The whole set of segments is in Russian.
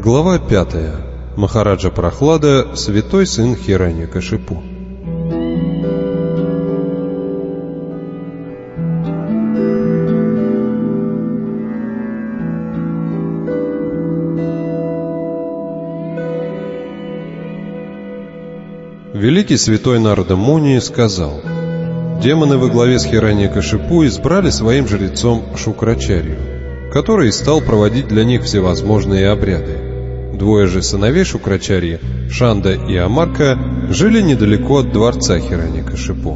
Глава 5. Махараджа Прохлада, святой сын Хираньякашипу. Великий святой Нарада Муни сказал: демоны во главе с Хираньякашипу избрали своим жрецом Шукрачарью, который стал проводить для них всевозможные обряды. Двое же сыновей Шукрачарьи, Шанда и Амарка, жили недалеко от дворца Хираньякашипу.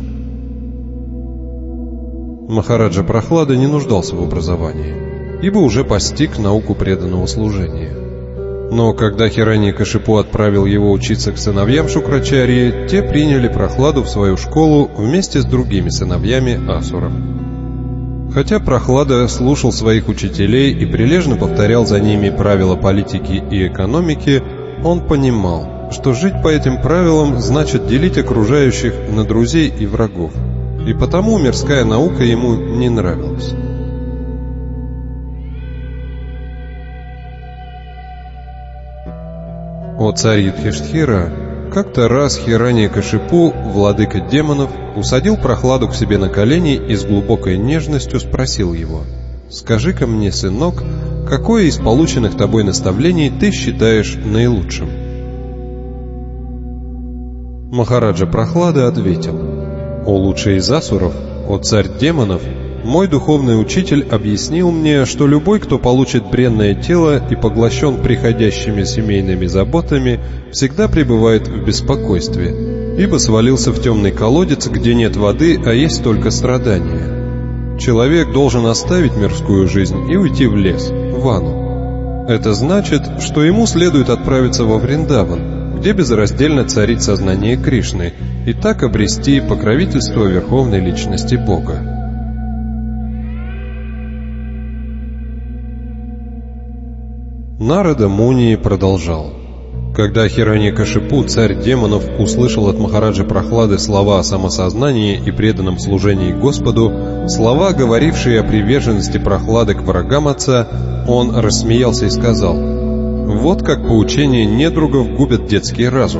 Махараджа Прохлада не нуждался в образовании, ибо уже постиг науку преданного служения. Но когда Хираньякашипу отправил его учиться к сыновьям Шукрачарьи, те приняли Прохладу в свою школу вместе с другими сыновьями асуров. Хотя Прохлада слушал своих учителей и прилежно повторял за ними правила политики и экономики, он понимал, что жить по этим правилам значит делить окружающих на друзей и врагов, и потому мирская наука ему не нравилась. О царь Юдхиштхира, как-то раз Хираньякашипу, владыка демонов, усадил Прохладу к себе на колени и с глубокой нежностью спросил его: «Скажи-ка мне, сынок, какое из полученных тобой наставлений ты считаешь наилучшим?» Махараджа Прохлада ответил: «О лучший из асуров, о царь демонов, мой духовный учитель объяснил мне, что любой, кто получит бренное тело и поглощен приходящими семейными заботами, всегда пребывает в беспокойстве, ибо свалился в темный колодец, где нет воды, а есть только страдания. Человек должен оставить мирскую жизнь и уйти в лес, в Вану. Это значит, что ему следует отправиться во Вриндаван, где безраздельно царит сознание Кришны, и так обрести покровительство Верховной Личности Бога». Нарада Муни продолжал: когда Хираньякашипу, царь демонов, услышал от Махараджи Прохлады слова о самосознании и преданном служении Господу, слова, говорившие о приверженности Прохлады к врагам отца, он рассмеялся и сказал: «Вот как поучения недругов губят детский разум».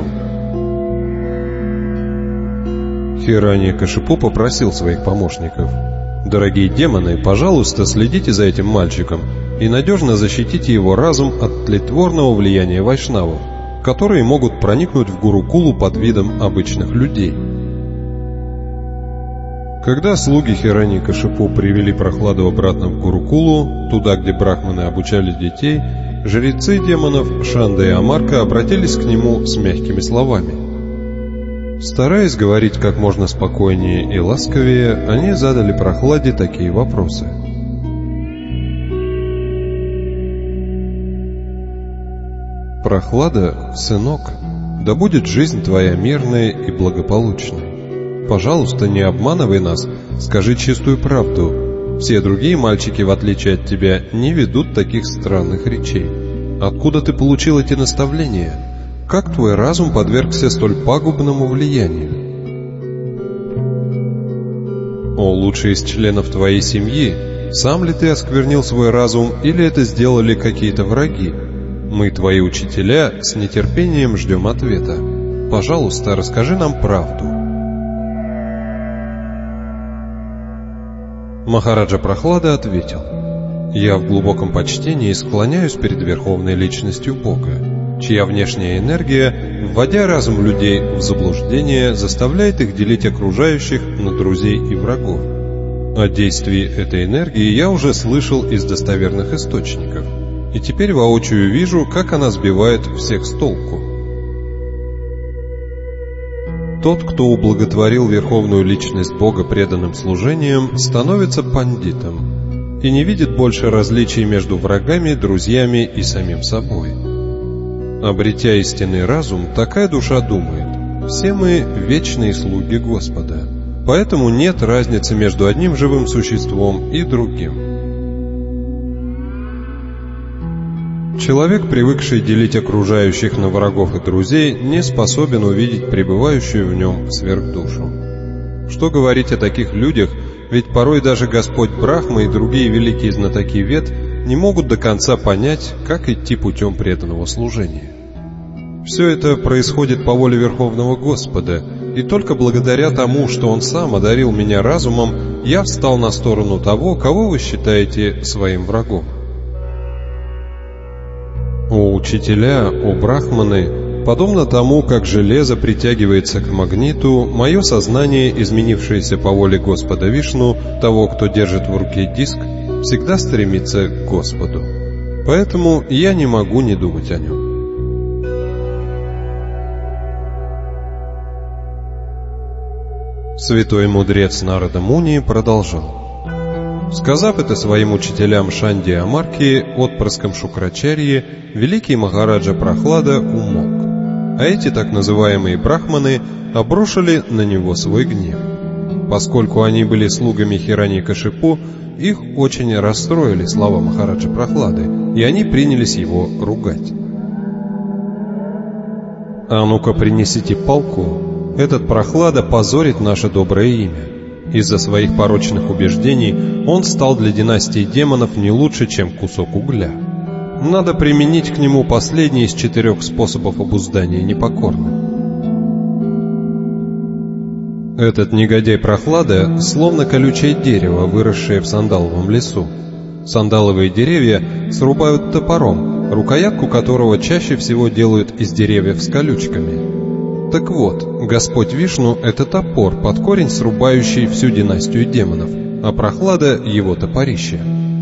Хираньякашипу попросил своих помощников: «Дорогие демоны, пожалуйста, следите за этим мальчиком и надежно защитите его разум от тлетворного влияния вайшнавов, которые могут проникнуть в Гурукулу под видом обычных людей». Когда слуги Хираньякашипу привели Прохладу обратно в Гурукулу, туда, где брахманы обучали детей, жрецы демонов Шанда и Амарка обратились к нему с мягкими словами. Стараясь говорить как можно спокойнее и ласковее, они задали Прохладе такие вопросы: «Прохлада, сынок, да будет жизнь твоя мирной и благополучной. Пожалуйста, не обманывай нас, скажи чистую правду. Все другие мальчики, в отличие от тебя, не ведут таких странных речей. Откуда ты получил эти наставления? Как твой разум подвергся столь пагубному влиянию? О лучший из членов твоей семьи, сам ли ты осквернил свой разум, или это сделали какие-то враги? Мы, твои учителя, с нетерпением ждем ответа. Пожалуйста, расскажи нам правду». Махараджа Прохлада ответил: «Я в глубоком почтении склоняюсь перед Верховной Личностью Бога, чья внешняя энергия, вводя разум людей в заблуждение, заставляет их делить окружающих на друзей и врагов. О действии этой энергии я уже слышал из достоверных источников, и теперь воочию вижу, как она сбивает всех с толку. Тот, кто ублаготворил Верховную Личность Бога преданным служением, становится пандитом и не видит больше различий между врагами, друзьями и самим собой. Обретя истинный разум, такая душа думает: все мы вечные слуги Господа, поэтому нет разницы между одним живым существом и другим. Человек, привыкший делить окружающих на врагов и друзей, не способен увидеть пребывающую в нем сверхдушу. Что говорить о таких людях, ведь порой даже Господь Брахма и другие великие знатоки Вед не могут до конца понять, как идти путем преданного служения. Все это происходит по воле Верховного Господа, и только благодаря тому, что Он сам одарил меня разумом, я встал на сторону того, кого вы считаете своим врагом. О учителя, о брахманы, подобно тому, как железо притягивается к магниту, мое сознание, изменившееся по воле Господа Вишну, того, кто держит в руке диск, всегда стремится к Господу. Поэтому я не могу не думать о нем. Святой мудрец Нарада Муни продолжал. Сказав это своим учителям Шанди и Амарки, отпрыском Шукрачарьи, великий Махараджа Прахлада умолк, а эти так называемые брахманы обрушили на него свой гнев. Поскольку они были слугами Хираньякашипу, их очень расстроили слова Махараджа Прахлады, и они принялись его ругать. «А ну-ка принесите палку, этот Прахлада позорит наше доброе имя. Из-за своих порочных убеждений он стал для династии демонов не лучше, чем кусок угля. Надо применить к нему последний из 4 способов обуздания непокорных». Этот негодяй Прахлада словно колючее дерево, выросшее в сандаловом лесу. Сандаловые деревья срубают топором, рукоятку которого чаще всего делают из деревьев с колючками. Так вот, Господь Вишну — это топор, под корень срубающий всю династию демонов, а Прахлада — его топорище.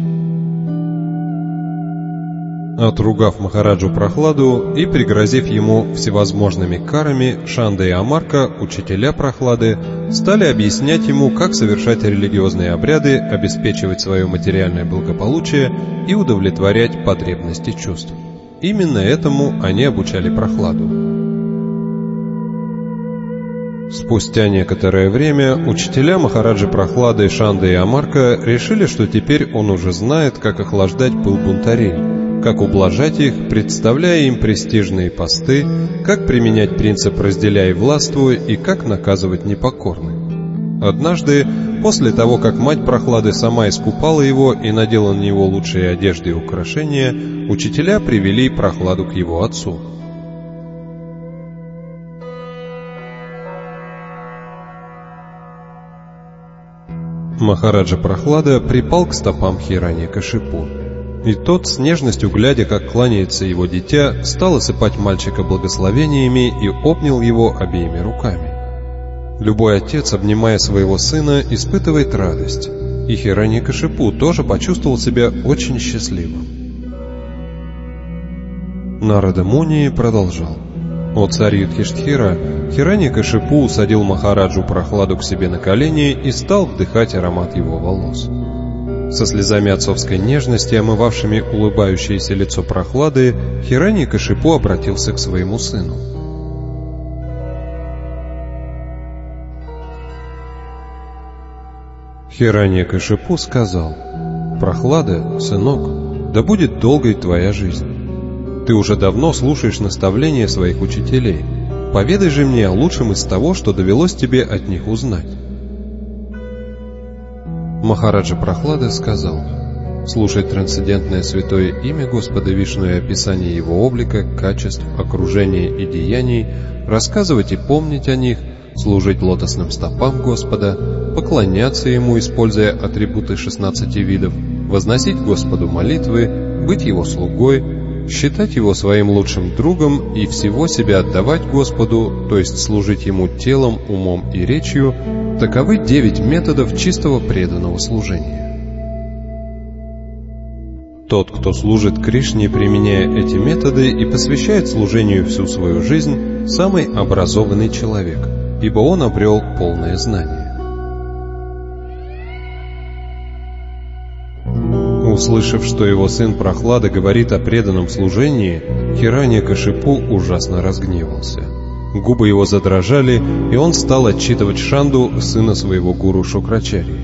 Отругав Махараджу Прахладу и пригрозив ему всевозможными карами, Шанда и Амарка, учителя Прахлады, стали объяснять ему, как совершать религиозные обряды, обеспечивать свое материальное благополучие и удовлетворять потребности чувств. Именно этому они обучали Прахладу. Спустя некоторое время учителя Махараджи Прахлады, Шанда и Амарка решили, что теперь он уже знает, как охлаждать пыл бунтарей, как ублажать их, представляя им престижные посты, как применять принцип «разделяй и властвуй» и как наказывать непокорных. Однажды, после того, как мать Прахлады сама искупала его и надела на него лучшие одежды и украшения, учителя привели Прахладу к его отцу. Махараджа Прахлада припал к стопам Хираньякашипу, и тот, с нежностью глядя, как кланяется его дитя, стал осыпать мальчика благословениями и обнял его обеими руками. Любой отец, обнимая своего сына, испытывает радость, и Хираньякашипу тоже почувствовал себя очень счастливым. Нарада Муни продолжал. О царь Юдхиштхира, Хираньякашипу усадил Махараджу Прахладу к себе на колени и стал вдыхать аромат его волос. Со слезами отцовской нежности, омывавшими улыбающееся лицо Прахлады, Хираньякашипу обратился к своему сыну. Хираньякашипу сказал: «Прахлада, сынок, да будет долгой твоя жизнь. Ты уже давно слушаешь наставления своих учителей. Поведай же мне о лучшем из того, что довелось тебе от них узнать». Махараджа Прахлада сказал: «Слушать трансцендентное святое имя Господа Вишну и описание его облика, качеств, окружения и деяний, рассказывать и помнить о них, служить лотосным стопам Господа, поклоняться Ему, используя атрибуты 16 видов, возносить Господу молитвы, быть Его слугой, считать Его своим лучшим другом и всего себя отдавать Господу, то есть служить Ему телом, умом и речью, таковы 9 методов чистого преданного служения. Тот, кто служит Кришне, применяя эти методы и посвящает служению всю свою жизнь, самый образованный человек, ибо он обрел полное знание. Услышав, что его сын Прахлада говорит о преданном служении, Хираньякашипу ужасно разгневался. Губы его задрожали, и он стал отчитывать Шанду, сына своего гуру Шукрачарьи.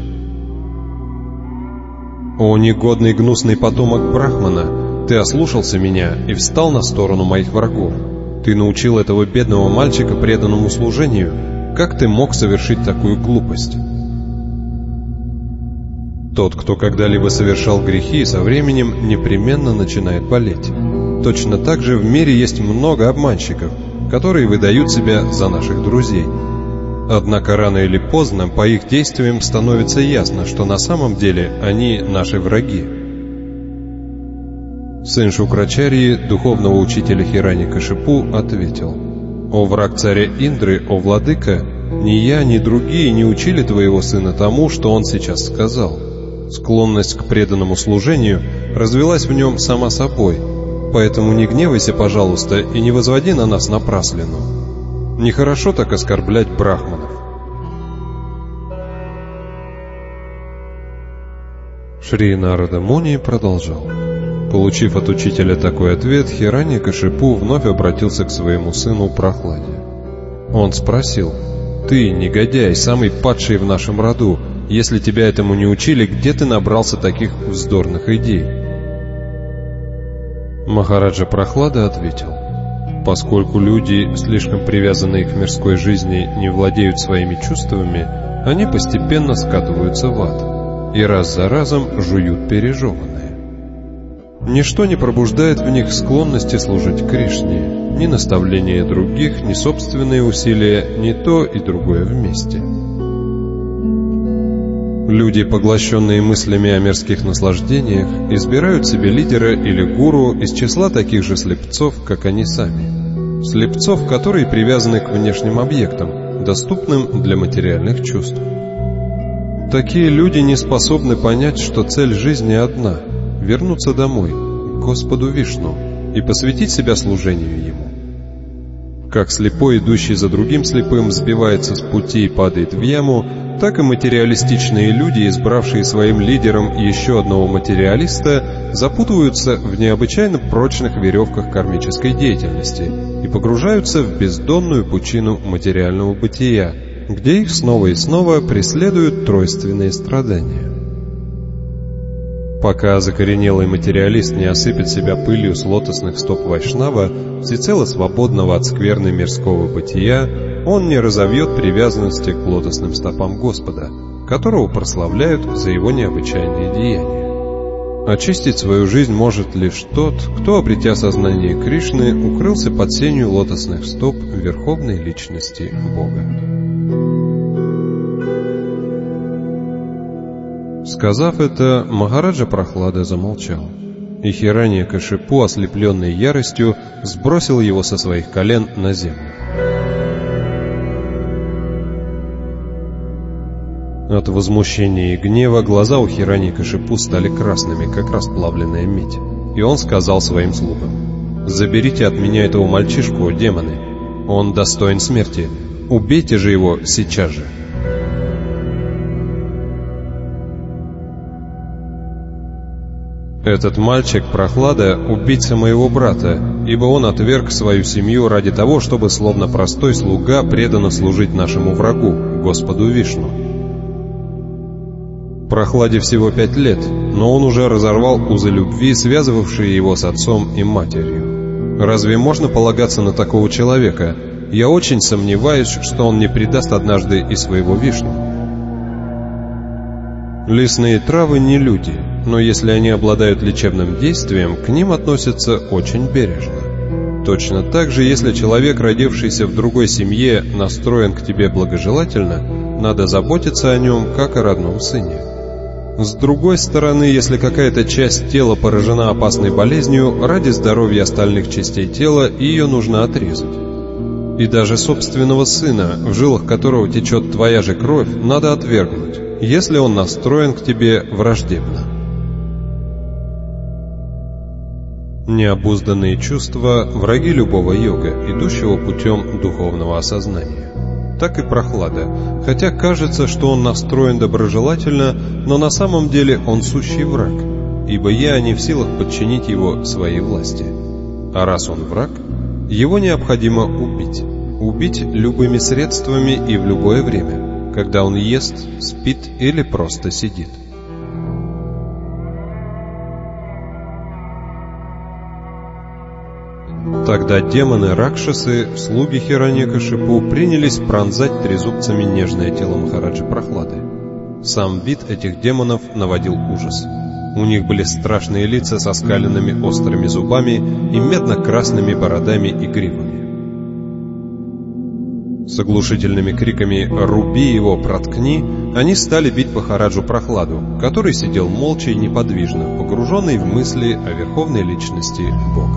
«О негодный гнусный потомок Брахмана, ты ослушался меня и встал на сторону моих врагов. Ты научил этого бедного мальчика преданному служению. Как ты мог совершить такую глупость?» Тот, кто когда-либо совершал грехи, со временем непременно начинает болеть. Точно так же в мире есть много обманщиков, которые выдают себя за наших друзей. Однако рано или поздно по их действиям становится ясно, что на самом деле они наши враги. Сын Шукрачарьи, духовного учителя Хираньякашипу, ответил: «О враг царя Индры, о владыка, ни я, ни другие не учили твоего сына тому, что он сейчас сказал. Склонность к преданному служению развилась в нем сама собой, поэтому не гневайся, пожалуйста, и не возводи на нас напраслину. Нехорошо так оскорблять брахманов». Шри Нарада Муни продолжал. Получив от учителя такой ответ, Хираньякашипу вновь обратился к своему сыну Прохладе. Он спросил: «Ты, негодяй, самый падший в нашем роду, если тебя этому не учили, где ты набрался таких вздорных идей?» Махараджа Прохлада ответил: «Поскольку люди, слишком привязанные к мирской жизни, не владеют своими чувствами, они постепенно скатываются в ад и раз за разом жуют пережеванное. Ничто не пробуждает в них склонности служить Кришне, ни наставление других, ни собственные усилия, ни то и другое вместе. Люди, поглощенные мыслями о мирских наслаждениях, избирают себе лидера или гуру из числа таких же слепцов, как они сами. Слепцов, которые привязаны к внешним объектам, доступным для материальных чувств. Такие люди не способны понять, что цель жизни одна — вернуться домой, к Господу Вишну, и посвятить себя служению Ему. Как слепой, идущий за другим слепым, сбивается с пути и падает в яму, так и материалистичные люди, избравшие своим лидером еще одного материалиста, запутываются в необычайно прочных веревках кармической деятельности и погружаются в бездонную пучину материального бытия, где их снова и снова преследуют тройственные страдания. Пока закоренелый материалист не осыпет себя пылью с лотосных стоп Вайшнава, всецело свободного от скверны мирского бытия, он не разовьет привязанности к лотосным стопам Господа, которого прославляют за его необычайные деяния. Очистить свою жизнь может лишь тот, кто, обретя сознание Кришны, укрылся под сенью лотосных стоп Верховной Личности Бога. Сказав это, Махараджа Прохлада замолчал, и Хираньякашипу, ослепленный яростью, сбросил его со своих колен на землю. От возмущения и гнева глаза у Хираньякашипу стали красными, как расплавленная медь, и он сказал своим слугам: «Заберите от меня этого мальчишку, демоны, он достоин смерти, убейте же его сейчас же». «Этот мальчик, Прохлада, убийца моего брата, ибо он отверг свою семью ради того, чтобы, словно простой слуга, преданно служить нашему врагу, Господу Вишну. Прохладе всего 5 лет, но он уже разорвал узы любви, связывавшие его с отцом и матерью. Разве можно полагаться на такого человека? Я очень сомневаюсь, что он не предаст однажды и своего Вишну. Лесные травы не люди, но если они обладают лечебным действием, к ним относятся очень бережно. Точно так же, если человек, родившийся в другой семье, настроен к тебе благожелательно, надо заботиться о нем, как о родном сыне. С другой стороны, если какая-то часть тела поражена опасной болезнью, ради здоровья остальных частей тела ее нужно отрезать. И даже собственного сына, в жилах которого течет твоя же кровь, надо отвергнуть, если он настроен к тебе враждебно. Необузданные чувства – враги любого йога, идущего путем духовного осознания. Так и Прохлада, хотя кажется, что он настроен доброжелательно, но на самом деле он сущий враг, ибо я не в силах подчинить его своей власти. А раз он враг, его необходимо убить. Убить любыми средствами и в любое время, когда он ест, спит или просто сидит. Тогда демоны-ракшасы, слуги Хираньякашипу, принялись пронзать трезубцами нежное тело Махараджи Прохлады. Сам вид этих демонов наводил ужас. У них были страшные лица со скаленными острыми зубами и медно-красными бородами и гривами. С оглушительными криками «Руби его, проткни!» они стали бить Махараджу Прохладу, который сидел молча и неподвижно, погруженный в мысли о верховной личности Бога.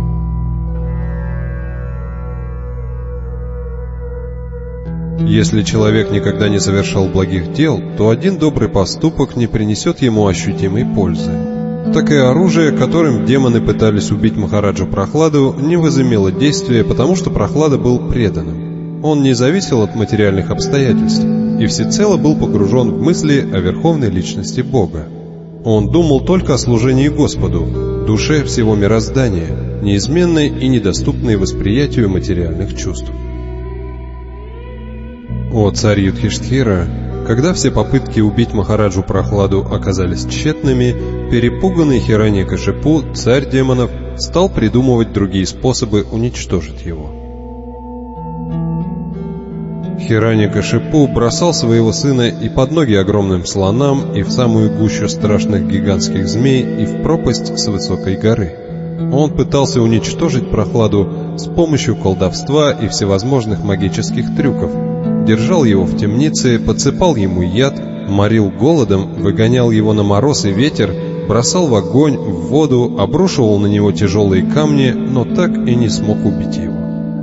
Если человек никогда не совершал благих дел, то один добрый поступок не принесет ему ощутимой пользы. Так и оружие, которым демоны пытались убить Махараджу Прохладу, не возымело действия, потому что Прохлада был преданным. Он не зависел от материальных обстоятельств и всецело был погружен в мысли о верховной личности Бога. Он думал только о служении Господу, душе всего мироздания, неизменной и недоступной восприятию материальных чувств. О царь Юдхиштхира, когда все попытки убить Махараджу Прохладу оказались тщетными, перепуганный Хираньякашипу, царь демонов, стал придумывать другие способы уничтожить его. Хираньякашипу бросал своего сына и под ноги огромным слонам, и в самую гущу страшных гигантских змей, и в пропасть с высокой горы. Он пытался уничтожить Прохладу с помощью колдовства и всевозможных магических трюков, держал его в темнице, подсыпал ему яд, морил голодом, выгонял его на мороз и ветер, бросал в огонь, в воду, обрушивал на него тяжелые камни, но так и не смог убить его.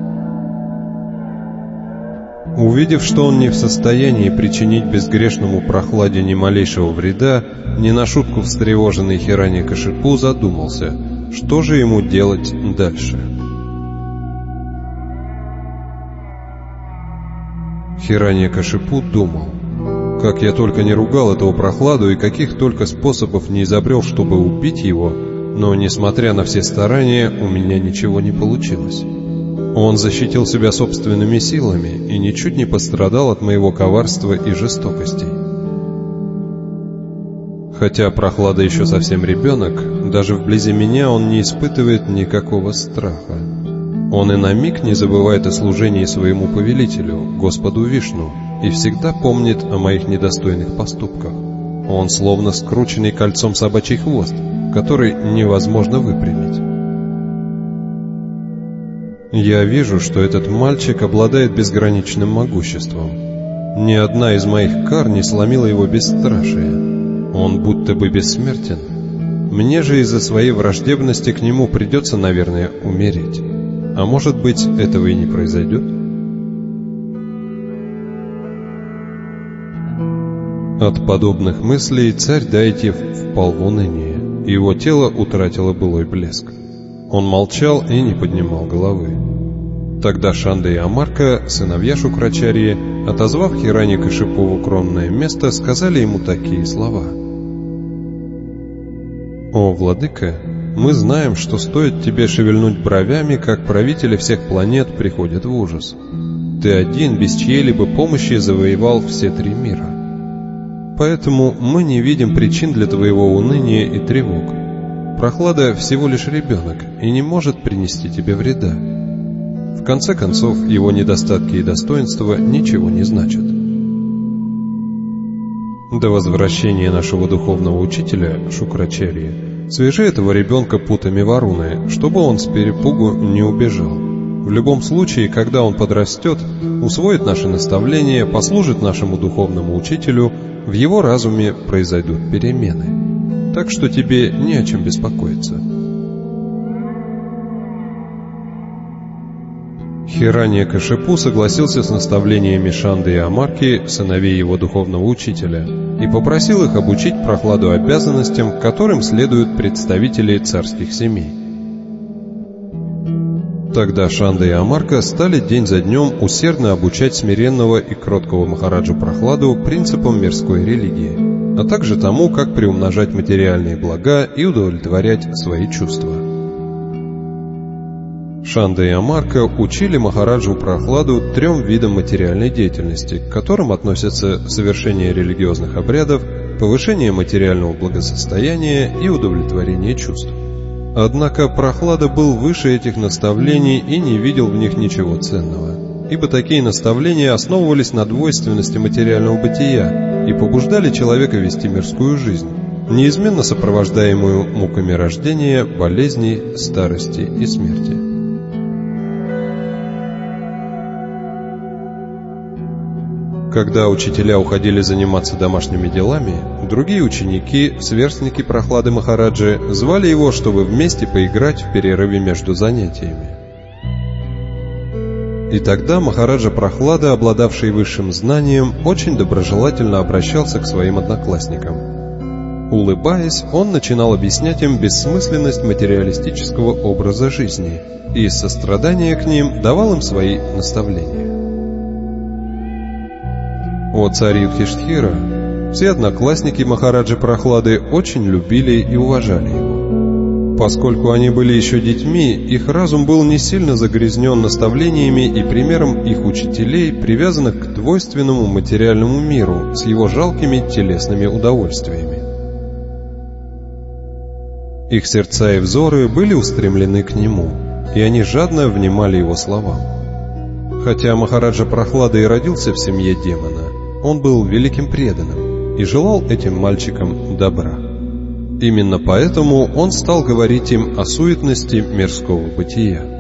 Увидев, что он не в состоянии причинить безгрешному Прохладе ни малейшего вреда, не на шутку встревоженный Хираньякашипу задумался, что же ему делать дальше. Хираньякашипу думал: как я только не ругал этого Прохладу и каких только способов не изобрел, чтобы убить его, но, несмотря на все старания, у меня ничего не получилось. Он защитил себя собственными силами и ничуть не пострадал от моего коварства и жестокостей. Хотя Прохлада еще совсем ребенок, даже вблизи меня он не испытывает никакого страха. Он и на миг не забывает о служении своему повелителю, Господу Вишну, и всегда помнит о моих недостойных поступках. Он словно скрученный кольцом собачий хвост, который невозможно выпрямить. Я вижу, что этот мальчик обладает безграничным могуществом. Ни одна из моих кар не сломила его бесстрашие. Он будто бы бессмертен. Мне же из-за своей враждебности к нему придется, наверное, умереть. А может быть, этого и не произойдет? От подобных мыслей царь Дайтьев впал в уныние, и его тело утратило былой блеск. Он молчал и не поднимал головы. Тогда Шанда и Амарка, сыновья Шукрачарьи, отозвав Хираньякашипу в укромное место, сказали ему такие слова: «О, владыка, мы знаем, что стоит тебе шевельнуть бровями, как правители всех планет приходят в ужас. Ты один, без чьей-либо помощи, завоевал все 3 мира. Поэтому мы не видим причин для твоего уныния и тревог. Прохлада всего лишь ребенок и не может принести тебе вреда. В конце концов, его недостатки и достоинства ничего не значат. До возвращения нашего духовного учителя, Шукрачарьи, свяжи этого ребенка путами Варуны, чтобы он с перепугу не убежал. В любом случае, когда он подрастет, усвоит наши наставления, послужит нашему духовному учителю, в его разуме произойдут перемены. Так что тебе не о чем беспокоиться». Хираньякашипу согласился с наставлениями Шанды и Амарки, сыновей его духовного учителя, и попросил их обучить Прохладу обязанностям, которым следуют представители царских семей. Тогда Шанда и Амарка стали день за днем усердно обучать смиренного и кроткого Махараджу Прохладу принципам мирской религии, а также тому, как приумножать материальные блага и удовлетворять свои чувства. Шанда и Амарка учили Махараджу Прохладу 3 видам материальной деятельности, к которым относятся совершение религиозных обрядов, повышение материального благосостояния и удовлетворение чувств. Однако Прохлада был выше этих наставлений и не видел в них ничего ценного, ибо такие наставления основывались на двойственности материального бытия, и побуждали человека вести мирскую жизнь, неизменно сопровождаемую муками рождения, болезней, старости и смерти. Когда учителя уходили заниматься домашними делами, другие ученики, сверстники Прохлады Махараджи, звали его, чтобы вместе поиграть в перерыве между занятиями. И тогда Махараджа Прохлада, обладавший высшим знанием, очень доброжелательно обращался к своим одноклассникам. Улыбаясь, он начинал объяснять им бессмысленность материалистического образа жизни и из сострадания к ним давал им свои наставления. О царь Юдхиштхира, все одноклассники Махараджи Прохлады очень любили и уважали его. Поскольку они были еще детьми, их разум был не сильно загрязнен наставлениями и примером их учителей, привязанных к двойственному материальному миру с его жалкими телесными удовольствиями. Их сердца и взоры были устремлены к нему, и они жадно внимали его словам. Хотя Махараджа Прохлада и родился в семье демона, он был великим преданным и желал этим мальчикам добра. Именно поэтому он стал говорить им о суетности мирского бытия.